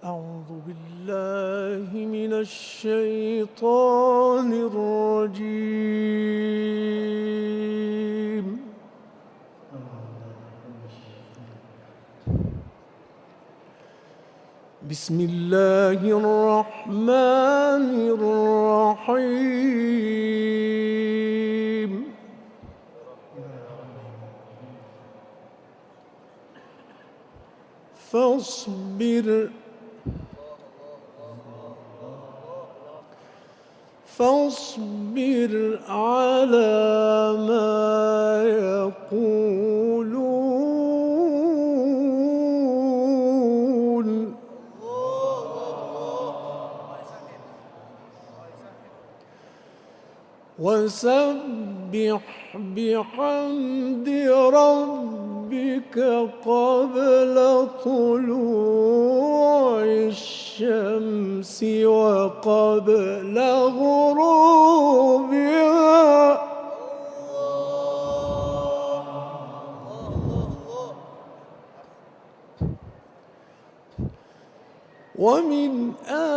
أعوذ بالله من الشيطان الرجيم. بسم الله الرحمن الرحيم. فاصبر على ما يقولون وسبح بحمد ربك قبل طلوع الشمس وقبل غروبها ومن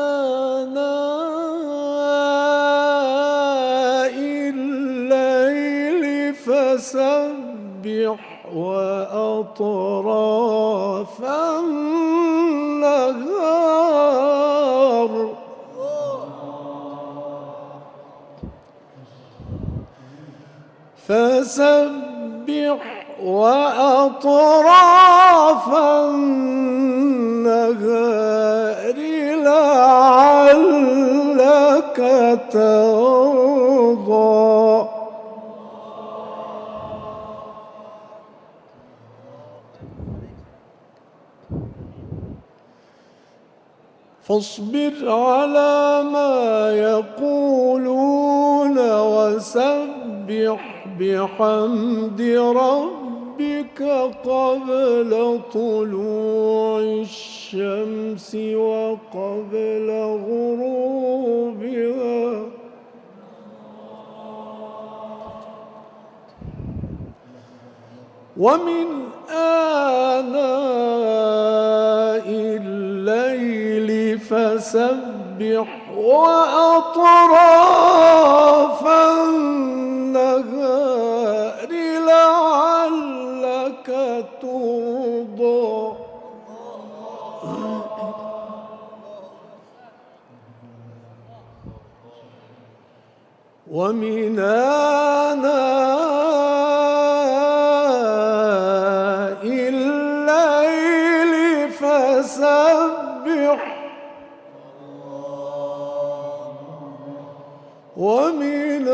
آناء الليل فسبح وأطراف النهار لعلك ترضى. فاصبر على ما يقولون وسبح بحمد ربك قبل طلوع الشمس وقبل غروبها ومن آناء الليل فسبح وأطراف النهار لعلك ترضى. ومن آناء الليل فسبح ومن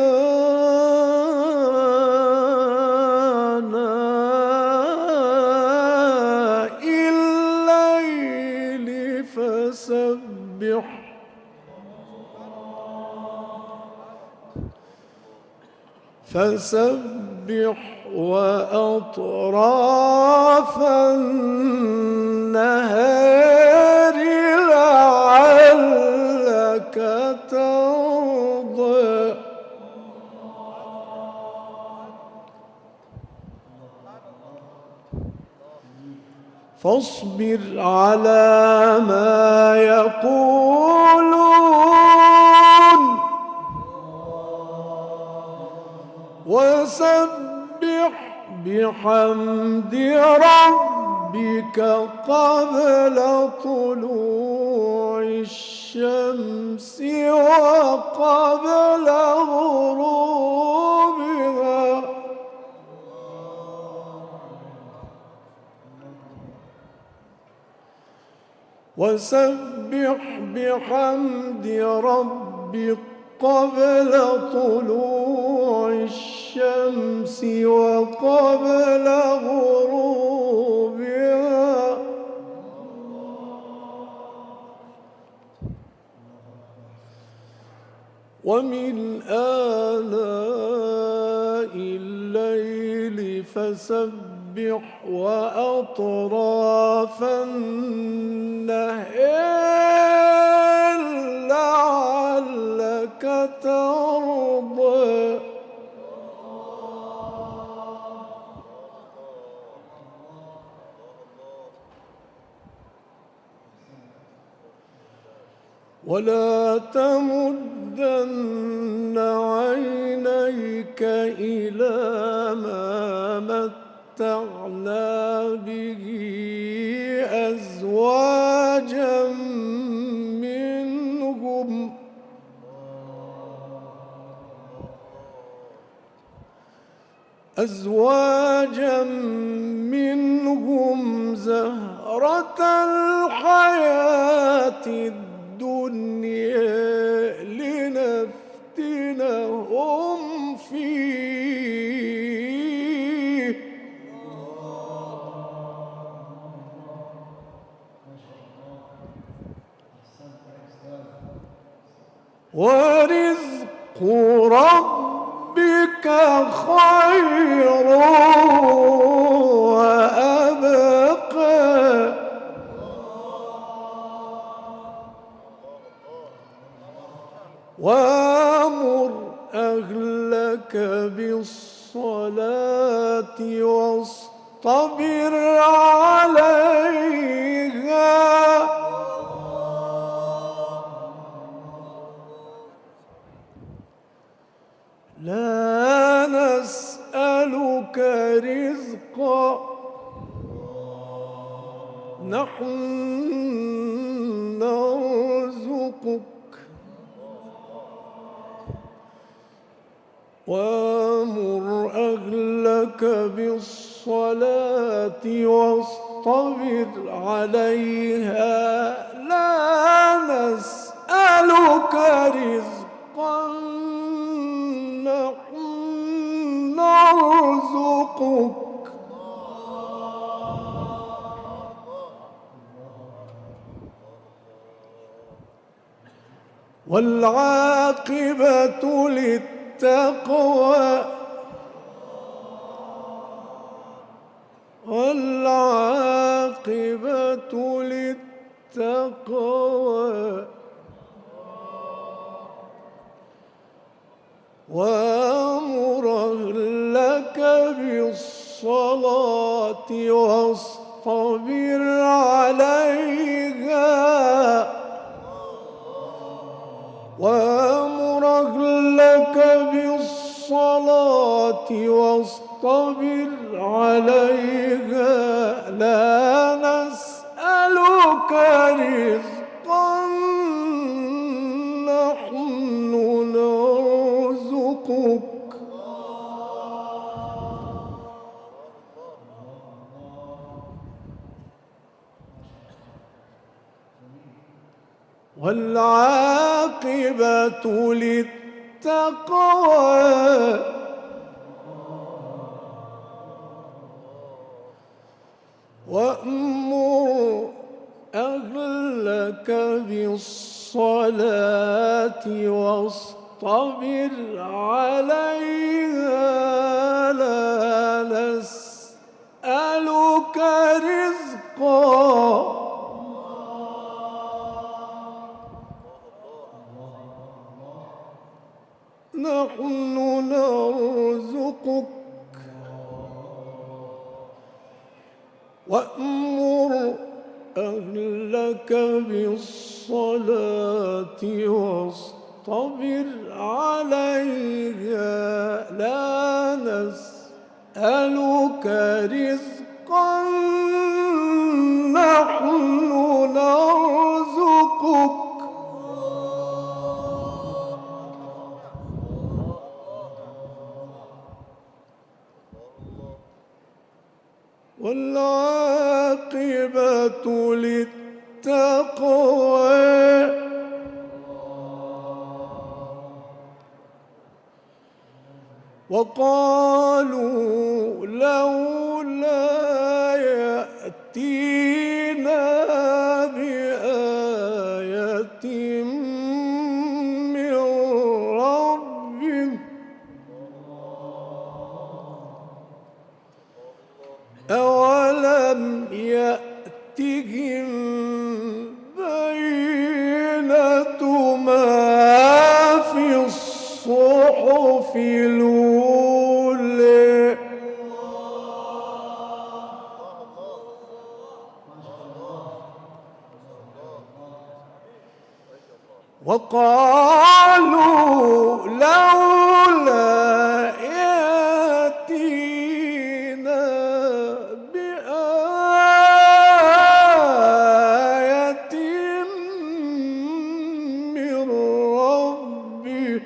آناء الليل فسبح وأطراف النهار لعلك ترضى. فاصبر على ما يقولون وسبح بحمد ربك قبل طلوع الشمس وقبل غروبها وسبح بحمد ربك قبل طلوع الشمس وقبل غروبها ومن آناء الليل فسبح وأطراف النهار لعلك ترضى. ولا تمدن عينيك إلى ما متعنا به أزواجا منهم زهرة الحياة الدنيا لنفتنهم فيه ورزق ربك خير وأبقى وأمر أهلك بالصلاة واصطبر عليها لا نسألك رزقا نحن نرزقك وأمر أهلك بالصلاة واصطبر عليها لا نسألك رزقا نحن نرزقك والعاقبة للتقوى والعاقبة للتقوى وأمر أهلك بالصلاة واصطبر عليها وأمر أهلك بالصلاة واصطبر عليها لا نسألك رزقا نحن نرزقك والعاقبة للتقوى وأمر أهلك بالصلاة واصطبر عليها لا نسألك رزقا نحن نرزقك وأمر أهلك بالصلاة واصطبر عليها لا نسألك رزقا نحن نرزقك والعاقبة للتقوى وقالوا لولا يأتينا بآية من ربه أولم يأتهم بينة ما في الصحف الأولى وقالوا لولا يأتينا بآية من ربه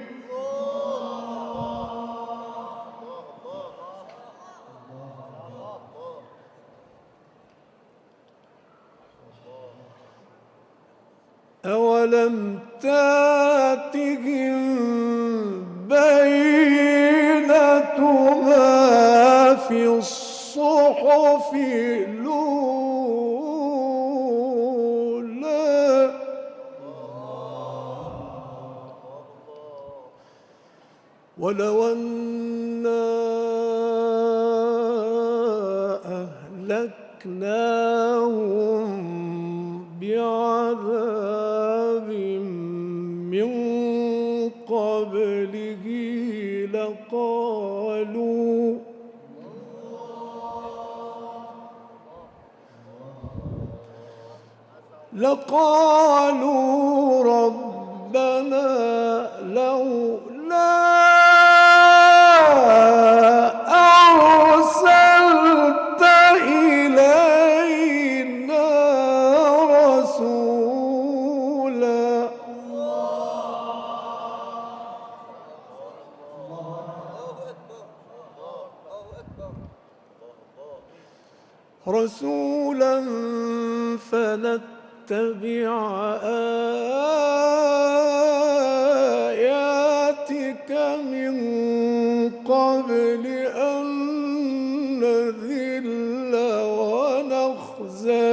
أولم تأتهم بينة ما في الصحف الأولى ولو أنا أهلكناهم بعذاب من قبله لقالوا ربنا لولا أرسلت إلينا رسولا فنتبع آياتك من قبل أن نذل ونخزى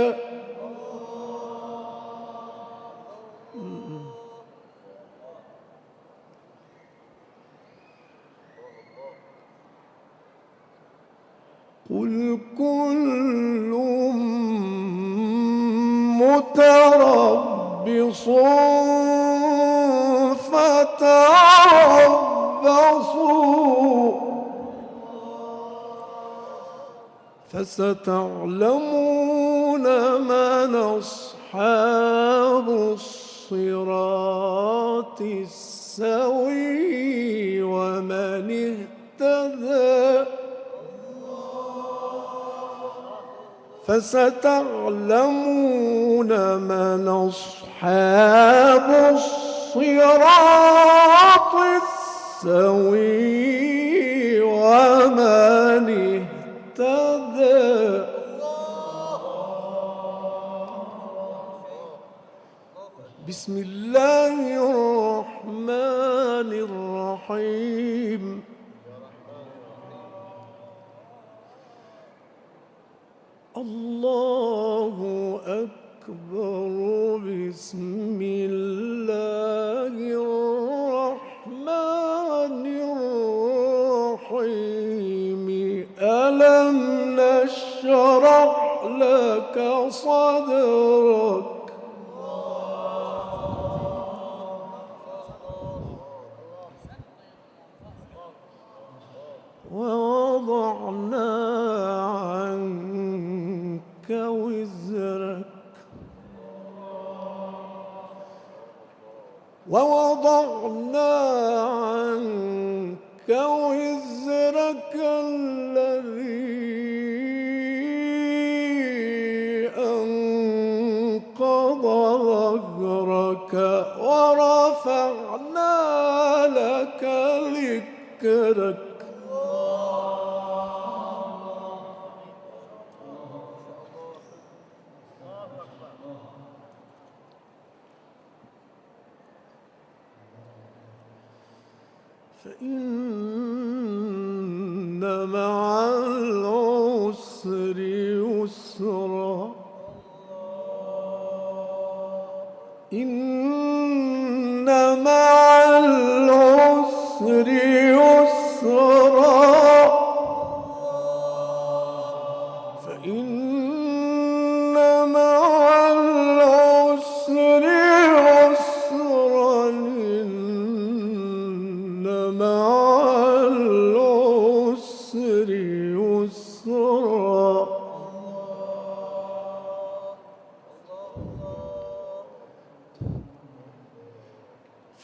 قل كل متربص فتربصوا فستعلمون من أصحاب الصراط السوي ومن اهتدى فستعلمون من أصحاب الصراط السوي ومن اهتدى بسم الله الرحمن الرحيم الله أكبر بسم الله الرحمن الرحيم ألم نشرح لك صدرك ووضعنا عنك وزرك الذي أنقض ظهرك ورفعنا لك ذكرك فإن مع العسر يسرا إن مع العسر يسرا فإن مع العسر يسرا إن مع العسر يسرا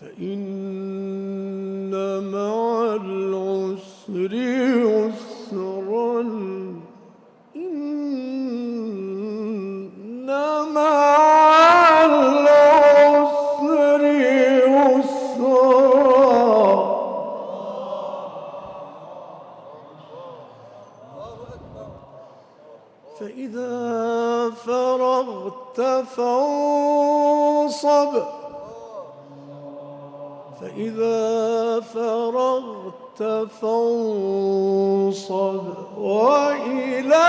فإن مع العسر يسرا إن مع العسر يسرا فإذا فرغت فانصب وإلى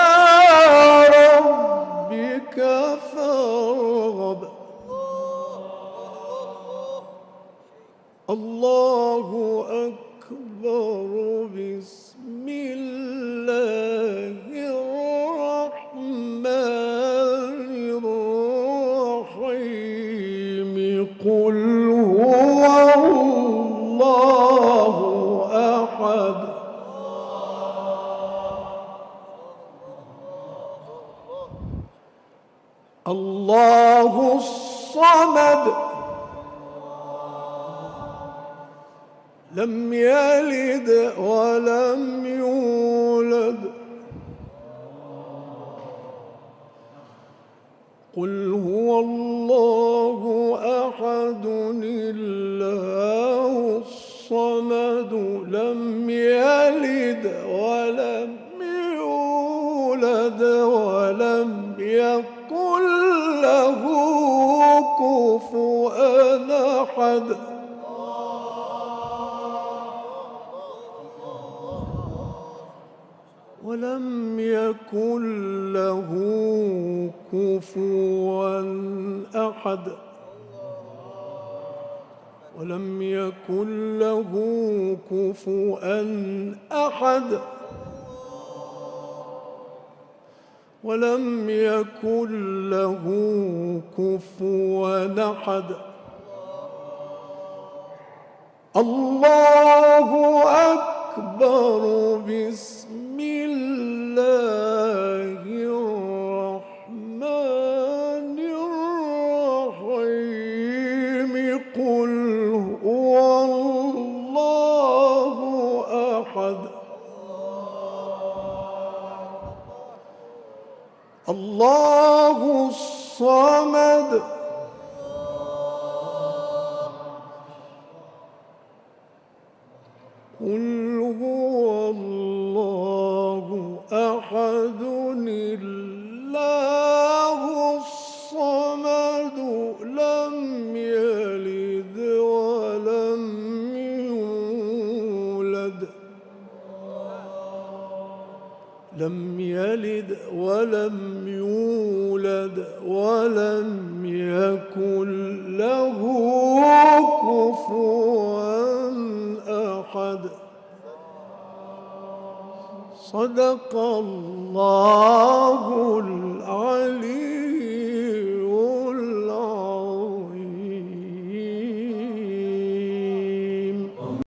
ربك فارغب الله أكبر بسم الله الرحمن الرحيم قل هو الله أحد الله الصمد لم يلد ولم يولد قل هو الله أحد الله الصمد لم يلد ولم يولد ولم يكن له كفوا أحد ولم يكن له كفوا أحد ولم يكن له كفوا أحد ولم يكن له كفوا أحد الله أكبر بسم الله الرحمن الرحيم قل هو الله أحد الله الصمد قل هو الله أحد الله الصمد لم يلد ولم يولد ولم يكن له كفوا أحد صدق الله